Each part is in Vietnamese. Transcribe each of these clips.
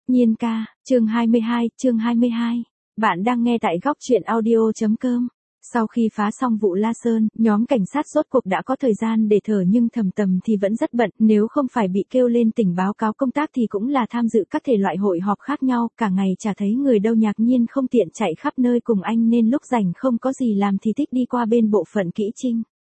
Nhiên ca, chương 22. Bạn đang nghe tại góc truyện audio.com. Sau khi phá xong vụ La Sơn, nhóm cảnh sát rốt cuộc đã có thời gian để thở nhưng Thầm Tầm thì vẫn rất bận, nếu không phải bị kêu lên tỉnh báo cáo công tác thì cũng là tham dự các thể loại hội họp khác nhau, cả ngày chả thấy người đâu. Nhạc Nhiên không tiện chạy khắp nơi cùng anh nên lúc rảnh không có gì làm thì thích đi qua bên bộ phận kỹ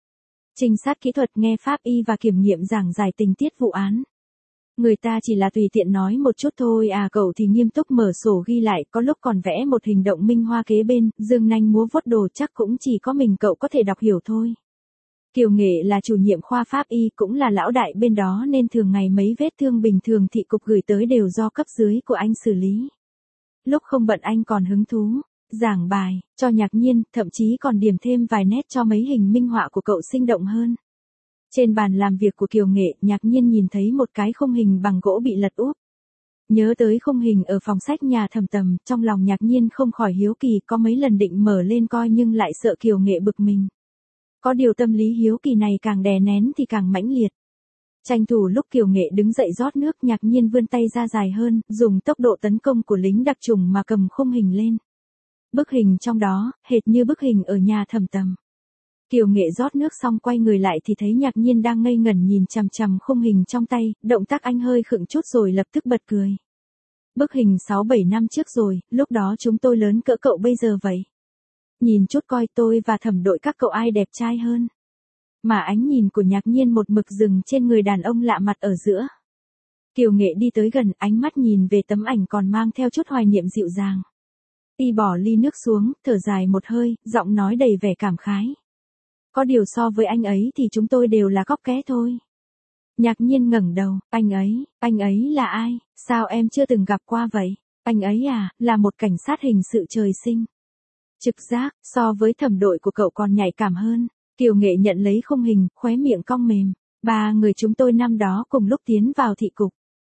trinh sát kỹ thuật nghe pháp y và kiểm nghiệm giảng giải tình tiết vụ án. Người ta chỉ là tùy tiện nói một chút thôi à, cậu thì nghiêm túc mở sổ ghi lại, có lúc còn vẽ một hình động minh hoa kế bên, dương nanh múa vuốt đồ, chắc cũng chỉ có mình cậu có thể đọc hiểu thôi. Kiều Nghệ là chủ nhiệm khoa pháp y, cũng là lão đại bên đó nên thường ngày mấy vết thương bình thường thị cục gửi tới đều do cấp dưới của anh xử lý. Lúc không bận anh còn hứng thú giảng bài cho Nhạc Nhiên, thậm chí còn điểm thêm vài nét cho mấy hình minh họa của cậu sinh động hơn. Trên bàn làm việc của Kiều Nghệ, Nhạc Nhiên nhìn thấy một cái khung hình bằng gỗ bị lật úp. Nhớ tới khung hình ở phòng sách nhà Thầm Tầm, trong lòng Nhạc Nhiên không khỏi hiếu kỳ, có mấy lần định mở lên coi nhưng lại sợ Kiều Nghệ bực mình. Có điều tâm lý hiếu kỳ này càng đè nén thì càng mãnh liệt. Tranh thủ lúc Kiều Nghệ đứng dậy rót nước, Nhạc Nhiên vươn tay ra dài hơn, dùng tốc độ tấn công của lính đặc chủng mà cầm khung hình lên. Bức hình trong đó, hệt như bức hình ở nhà Thầm Tầm. Kiều Nghệ rót nước xong quay người lại thì thấy Nhạc Nhiên đang ngây ngẩn nhìn chằm chằm khung hình trong tay, động tác anh hơi khựng chút rồi lập tức bật cười. Bức hình 6-7 năm trước rồi, lúc đó chúng tôi lớn cỡ cậu bây giờ vậy. Nhìn chút coi tôi và Thẩm đội các cậu ai đẹp trai hơn. Mà ánh nhìn của Nhạc Nhiên một mực dừng trên người đàn ông lạ mặt ở giữa. Kiều Nghệ đi tới gần, ánh mắt nhìn về tấm ảnh còn mang theo chút hoài niệm dịu dàng. Y bỏ ly nước xuống, thở dài một hơi, giọng nói đầy vẻ cảm khái. Có điều so với anh ấy thì chúng tôi đều là cóc ké thôi. Nhạc Nhiên ngẩng đầu, anh ấy là ai, sao em chưa từng gặp qua vậy? Anh ấy à, là một cảnh sát hình sự trời sinh. Trực giác, so với Thẩm đội của cậu còn nhạy cảm hơn. Kiều Nghệ nhận lấy khung hình, khóe miệng cong mềm. 3 người chúng tôi năm đó cùng lúc tiến vào thị cục.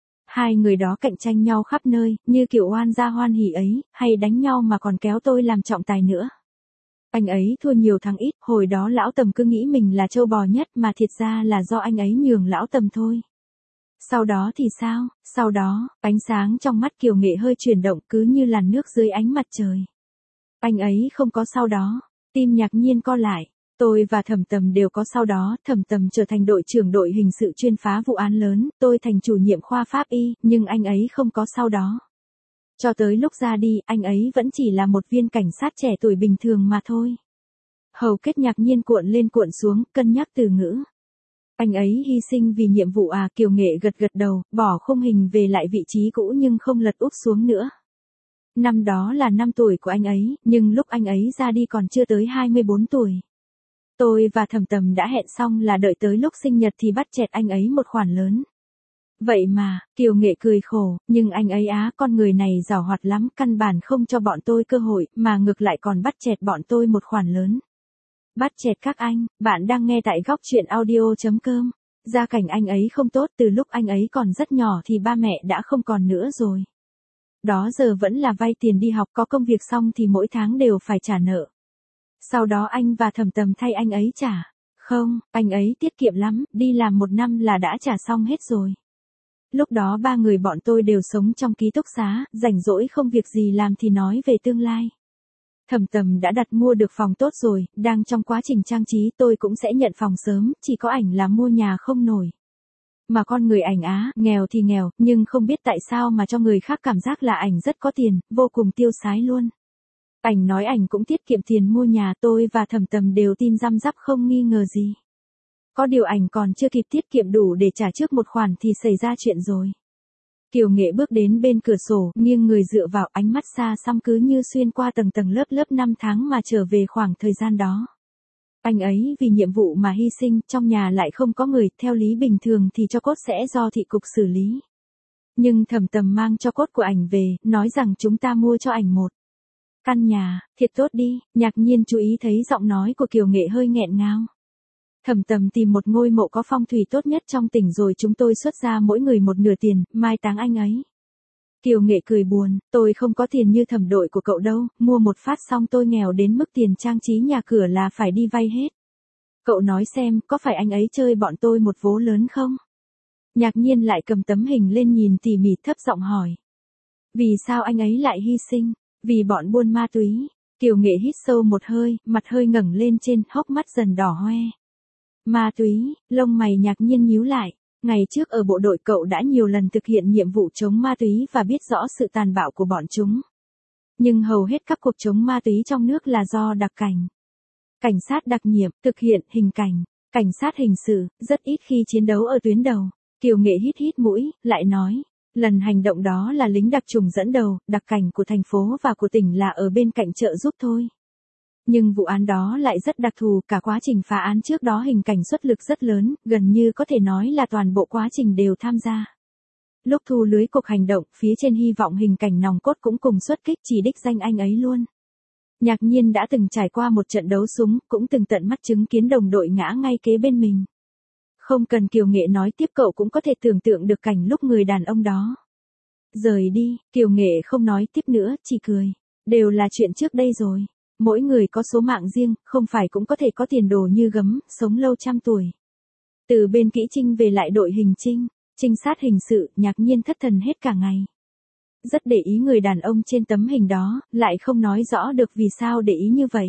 2 người đó cạnh tranh nhau khắp nơi, như kiểu oan gia hoan hỉ ấy, hay đánh nhau mà còn kéo tôi làm trọng tài nữa. Anh ấy thua nhiều thắng ít, hồi đó lão Tầm cứ nghĩ mình là trâu bò nhất mà thiệt ra là do anh ấy nhường lão Tầm thôi. Sau đó thì sao? Sau đó, ánh sáng trong mắt Kiều Nghệ hơi chuyển động cứ như làn nước dưới ánh mặt trời. Anh ấy không có sau đó, tim Nhạc Nhiên co lại. Tôi và Thẩm Tầm đều có sau đó, Thẩm Tầm trở thành đội trưởng đội hình sự chuyên phá vụ án lớn, tôi thành chủ nhiệm khoa pháp y, nhưng anh ấy không có sau đó. Cho tới lúc ra đi, anh ấy vẫn chỉ là một viên cảnh sát trẻ tuổi bình thường mà thôi. Hầu kết Nhạc Nhiên cuộn lên cuộn xuống, cân nhắc từ ngữ. Anh ấy hy sinh vì nhiệm vụ à? Kiều Nghệ gật gật đầu, bỏ khung hình về lại vị trí cũ nhưng không lật úp xuống nữa. Năm đó là năm tuổi của anh ấy, nhưng lúc anh ấy ra đi còn chưa tới 24 tuổi. Tôi và Thẩm Tầm đã hẹn xong là đợi tới lúc sinh nhật thì bắt chẹt anh ấy một khoản lớn. Vậy mà, Kiều Nghệ cười khổ, nhưng anh ấy á, con người này giàu hoạt lắm, căn bản không cho bọn tôi cơ hội, mà ngược lại còn bắt chẹt bọn tôi một khoản lớn. Bắt chẹt các anh, bạn đang nghe tại góc truyện audio.com. Gia cảnh anh ấy không tốt, từ lúc anh ấy còn rất nhỏ thì ba mẹ đã không còn nữa rồi. Đó giờ vẫn là vay tiền đi học, có công việc xong thì mỗi tháng đều phải trả nợ. Sau đó anh và Thẩm Tầm thay anh ấy trả. Không, anh ấy tiết kiệm lắm, đi làm 1 năm là đã trả xong hết rồi. Lúc đó 3 người bọn tôi đều sống trong ký túc xá, rảnh rỗi không việc gì làm thì nói về tương lai. Thẩm Tầm đã đặt mua được phòng tốt rồi, đang trong quá trình trang trí, tôi cũng sẽ nhận phòng sớm, chỉ có ảnh là mua nhà không nổi. Mà con người ảnh á, nghèo thì nghèo, nhưng không biết tại sao mà cho người khác cảm giác là ảnh rất có tiền, vô cùng tiêu sái luôn. Ảnh nói ảnh cũng tiết kiệm tiền mua nhà, tôi và Thẩm Tầm đều tin răm rắp không nghi ngờ gì. Có điều ảnh còn chưa kịp tiết kiệm đủ để trả trước một khoản thì xảy ra chuyện rồi. Kiều Nghệ bước đến bên cửa sổ, nghiêng người dựa vào, ánh mắt xa xăm cứ như xuyên qua tầng tầng lớp lớp năm tháng mà trở về khoảng thời gian đó. Anh ấy vì nhiệm vụ mà hy sinh, trong nhà lại không có người, theo lý bình thường thì tro cốt sẽ do thị cục xử lý. Nhưng Thẩm Tầm mang tro cốt của ảnh về, nói rằng chúng ta mua cho ảnh một căn nhà, thiệt tốt đi. Nhạc Nhiên chú ý thấy giọng nói của Kiều Nghệ hơi nghẹn ngào. Thẩm Tầm tìm một ngôi mộ có phong thủy tốt nhất trong tỉnh rồi chúng tôi xuất ra mỗi người một nửa tiền, mai táng anh ấy. Kiều Nghệ cười buồn, tôi không có tiền như Thẩm đội của cậu đâu, mua một phát xong tôi nghèo đến mức tiền trang trí nhà cửa là phải đi vay hết. Cậu nói xem, có phải anh ấy chơi bọn tôi một vố lớn không? Nhạc Nhiên lại cầm tấm hình lên nhìn tỉ mỉ, thấp giọng hỏi. Vì sao anh ấy lại hy sinh? Vì bọn buôn ma túy. Kiều Nghệ hít sâu một hơi, mặt hơi ngẩng lên trên, hốc mắt dần đỏ hoe. Ma túy, lông mày Nhạc Nhiên nhíu lại. Ngày trước ở bộ đội cậu đã nhiều lần thực hiện nhiệm vụ chống ma túy và biết rõ sự tàn bạo của bọn chúng. Nhưng hầu hết các cuộc chống ma túy trong nước là do đặc cảnh. Cảnh sát đặc nhiệm, thực hiện, hình cảnh. Cảnh sát hình sự, rất ít khi chiến đấu ở tuyến đầu. Kiều Nghệ hít hít mũi, lại nói. Lần hành động đó là lính đặc trùng dẫn đầu, đặc cảnh của thành phố và của tỉnh là ở bên cạnh trợ giúp thôi. Nhưng vụ án đó lại rất đặc thù, cả quá trình phá án trước đó hình cảnh xuất lực rất lớn, gần như có thể nói là toàn bộ quá trình đều tham gia. Lúc thu lưới cuộc hành động, phía trên hy vọng hình cảnh nòng cốt cũng cùng xuất kích, chỉ đích danh anh ấy luôn. Nhạc Nhiên đã từng trải qua một trận đấu súng, cũng từng tận mắt chứng kiến đồng đội ngã ngay kế bên mình. Không cần Kiều Nghệ nói tiếp, cậu cũng có thể tưởng tượng được cảnh lúc người đàn ông đó rời đi. Kiều Nghệ không nói tiếp nữa, chỉ cười. Đều là chuyện trước đây rồi. Mỗi người có số mạng riêng, không phải cũng có thể có tiền đồ như gấm, sống lâu trăm tuổi. Từ bên kỹ trinh về lại đội hình trinh, trinh sát hình sự, Nhạc Nhiên thất thần hết cả ngày. Rất để ý người đàn ông trên tấm hình đó, lại không nói rõ được vì sao để ý như vậy.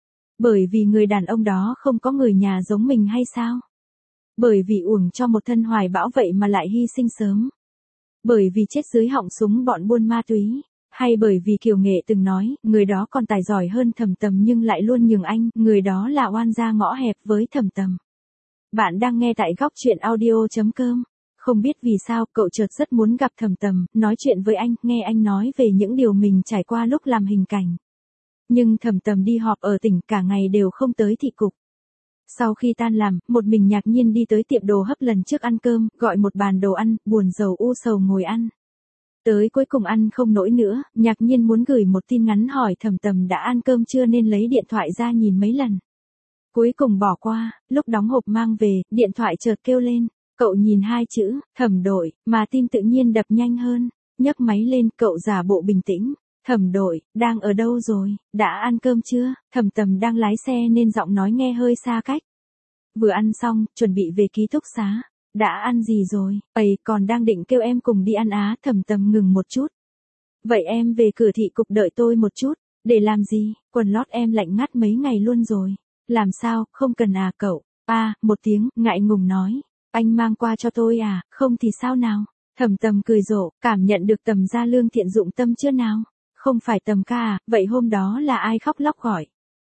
Bởi vì người đàn ông đó không có người nhà giống mình hay sao? Bởi vì uổng cho một thân hoài bão vậy mà lại hy sinh sớm. Bởi vì chết dưới họng súng bọn buôn ma túy. Hay bởi vì Kiều Nghệ từng nói, người đó còn tài giỏi hơn Thẩm Tầm nhưng lại luôn nhường anh, người đó là oan gia ngõ hẹp với Thẩm Tầm. Bạn đang nghe tại góc chuyện audio.com. Không biết vì sao, cậu chợt rất muốn gặp Thẩm Tầm, nói chuyện với anh, nghe anh nói về những điều mình trải qua lúc làm hình cảnh. Nhưng Thẩm Tầm đi họp ở tỉnh, cả ngày đều không tới thị cục. Sau khi tan làm, một mình Nhạc Nhiên đi tới tiệm đồ hấp lần trước ăn cơm, gọi một bàn đồ ăn, buồn rầu u sầu ngồi ăn. Tới cuối cùng ăn không nổi nữa, Nhạc Nhiên muốn gửi một tin ngắn hỏi Thẩm Tầm đã ăn cơm chưa nên lấy điện thoại ra nhìn mấy lần. Cuối cùng bỏ qua, lúc đóng hộp mang về, điện thoại chợt kêu lên. Cậu nhìn hai chữ, Thẩm Đội, mà tim tự nhiên đập nhanh hơn. Nhấc máy lên, cậu giả bộ bình tĩnh. Thẩm Đội, đang ở đâu rồi, đã ăn cơm chưa? Thẩm Tầm đang lái xe nên giọng nói nghe hơi xa cách. Vừa ăn xong, chuẩn bị về ký túc xá. Đã ăn gì rồi? Ây, còn đang định kêu em cùng đi ăn á. Thẩm Tầm ngừng một chút. Vậy em về cửa thị cục đợi tôi một chút. Để làm gì? Quần lót em lạnh ngắt mấy ngày luôn rồi. Làm sao, không cần à cậu? Một tiếng, ngại ngùng nói. Anh mang qua cho tôi à, không thì sao nào? Thẩm Tầm cười rộ, cảm nhận được Tầm gia lương thiện dụng tâm chưa nào? Không phải Tầm ca à, vậy hôm đó là ai khóc lóc gọi?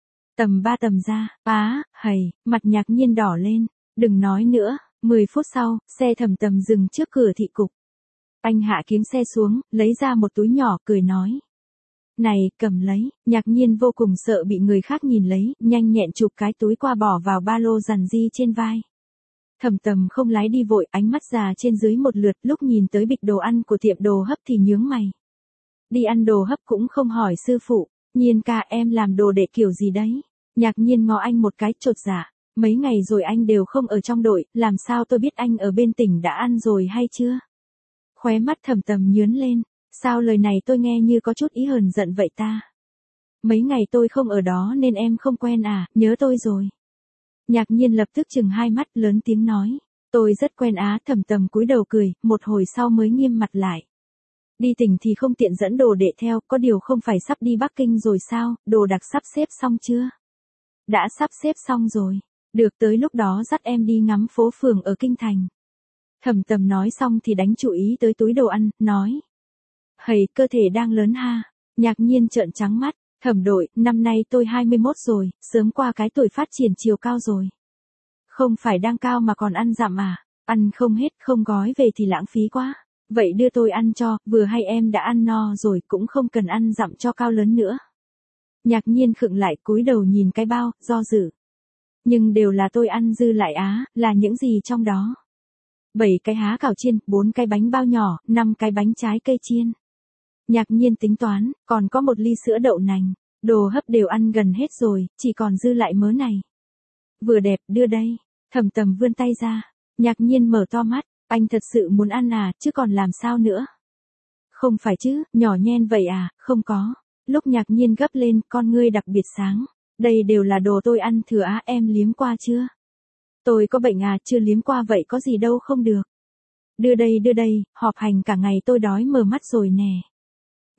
Tầm ba Tầm gia, mặt Nhạc Nhiên đỏ lên, đừng nói nữa. 10 phút sau, xe Thẩm Tầm dừng trước cửa thị cục. Anh hạ kiếng xe xuống, lấy ra một túi nhỏ, cười nói. Này, cầm lấy. Nhạc Nhiên vô cùng sợ bị người khác nhìn lấy, nhanh nhẹn chụp cái túi qua bỏ vào ba lô dằn di trên vai. Thẩm Tầm không lái đi vội, ánh mắt già trên dưới một lượt, lúc nhìn tới bịch đồ ăn của tiệm đồ hấp thì nhướng mày. Đi ăn đồ hấp cũng không hỏi sư phụ, Nhiên ca em làm đồ đệ kiểu gì đấy? Nhạc Nhiên ngó anh một cái chột dạ, mấy ngày rồi anh đều không ở trong đội, làm sao tôi biết anh ở bên tỉnh đã ăn rồi hay chưa? Khóe mắt Thẩm Tầm nhướn lên, sao lời này tôi nghe như có chút ý hờn giận vậy ta? Mấy ngày tôi không ở đó nên em không quen à, nhớ tôi rồi. Nhạc Nhiên lập tức chừng hai mắt lớn tiếng nói. Tôi rất quen á. Thẩm Tầm cúi đầu cười, một hồi sau mới nghiêm mặt lại. Đi tỉnh thì không tiện dẫn đồ đệ theo, có điều không phải sắp đi Bắc Kinh rồi sao, đồ đạc sắp xếp xong chưa? Đã sắp xếp xong rồi. Được, tới lúc đó dắt em đi ngắm phố phường ở Kinh Thành. Thẩm Tầm nói xong thì đánh chú ý tới túi đồ ăn, nói. Cơ thể đang lớn ha. Nhạc Nhiên trợn trắng mắt. Thẩm Đội, năm nay tôi 21 rồi, sớm qua cái tuổi phát triển chiều cao rồi. Không phải đang cao mà còn ăn dặm à, ăn không hết, không gói về thì lãng phí quá. Vậy đưa tôi ăn cho, vừa hay em đã ăn no rồi, cũng không cần ăn dặm cho cao lớn nữa. Nhạc Nhiên khựng lại, cúi đầu nhìn cái bao, do dự. Nhưng đều là tôi ăn dư lại á, là những gì trong đó? 7 cái há cảo chiên, 4 cái bánh bao nhỏ, 5 cái bánh trái cây chiên. Nhạc Nhiên tính toán, còn có một ly sữa đậu nành, đồ hấp đều ăn gần hết rồi, chỉ còn dư lại mớ này. Vừa đẹp, đưa đây. Thẩm Tầm vươn tay ra. Nhạc Nhiên mở to mắt, anh thật sự muốn ăn à, chứ còn làm sao nữa? Không phải chứ, nhỏ nhen vậy à, không có. Lúc Nhạc Nhiên gấp lên, con ngươi đặc biệt sáng. Đây đều là đồ tôi ăn thừa á, em liếm qua chưa? Tôi có bệnh à, chưa liếm qua vậy có gì đâu không được. Đưa đây, họp hành cả ngày tôi đói mờ mắt rồi nè.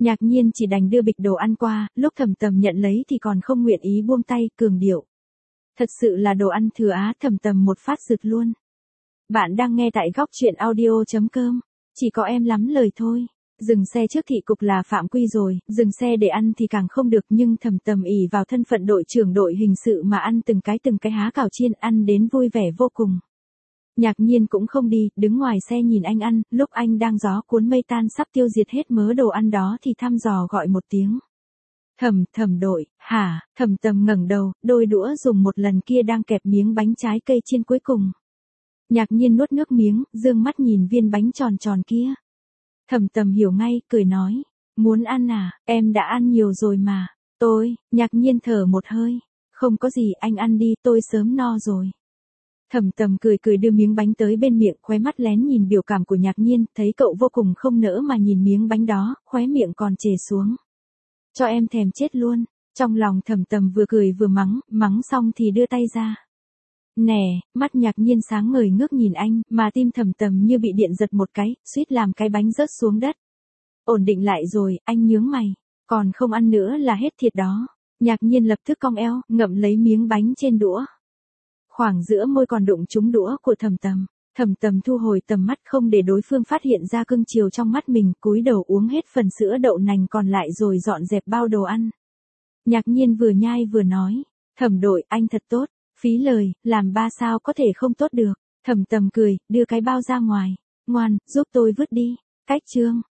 Nhạc Nhiên chỉ đành đưa bịch đồ ăn qua, lúc Thẩm Tầm nhận lấy thì còn không nguyện ý buông tay, cường điệu. Thật sự là đồ ăn thừa á. Thẩm Tầm một phát rực luôn. Bạn đang nghe tại góc truyện audio.com. Chỉ có em lắm lời thôi. Dừng xe trước thị cục là phạm quy rồi, dừng xe để ăn thì càng không được, nhưng Thẩm Tầm ỷ vào thân phận đội trưởng đội hình sự mà ăn từng cái há cảo chiên, ăn đến vui vẻ vô cùng. Nhạc Nhiên cũng không đi, đứng ngoài xe nhìn anh ăn, lúc anh đang gió cuốn mây tan sắp tiêu diệt hết mớ đồ ăn đó thì thăm dò gọi một tiếng. Thẩm đội, hả? Thẩm Tầm ngẩng đầu, đôi đũa dùng một lần kia đang kẹp miếng bánh trái cây chiên cuối cùng. Nhạc Nhiên nuốt nước miếng, dương mắt nhìn viên bánh tròn tròn kia. Thẩm Tầm hiểu ngay, cười nói. Muốn ăn à, em đã ăn nhiều rồi mà. Nhạc Nhiên thở một hơi. Không có gì, anh ăn đi, tôi sớm no rồi. Thẩm Tầm cười đưa miếng bánh tới bên miệng, khóe mắt lén nhìn biểu cảm của Nhạc Nhiên, thấy cậu vô cùng không nỡ mà nhìn miếng bánh đó, khóe miệng còn chề xuống. Cho em thèm chết luôn. Trong lòng Thẩm Tầm vừa cười vừa mắng xong thì đưa tay ra. Nè, mắt Nhạc Nhiên sáng ngời ngước nhìn anh, mà tim Thẩm Tầm như bị điện giật một cái, suýt làm cái bánh rớt xuống đất. Ổn định lại rồi, anh nhướng mày. Còn không ăn nữa là hết thiệt đó. Nhạc Nhiên lập tức cong eo, ngậm lấy miếng bánh trên đũa. Khoảng giữa môi còn đụng trúng đũa của Thẩm Tầm. Thẩm Tầm thu hồi tầm mắt không để đối phương phát hiện ra cưng chiều trong mắt mình, cúi đầu uống hết phần sữa đậu nành còn lại rồi dọn dẹp bao đồ ăn. Nhạc Nhiên vừa nhai vừa nói. Thẩm đội, anh thật tốt. Phí lời, làm ba sao có thể không tốt được. Thẩm Tầm cười, đưa cái bao ra ngoài. Ngoan, giúp tôi vứt đi. Cách chương.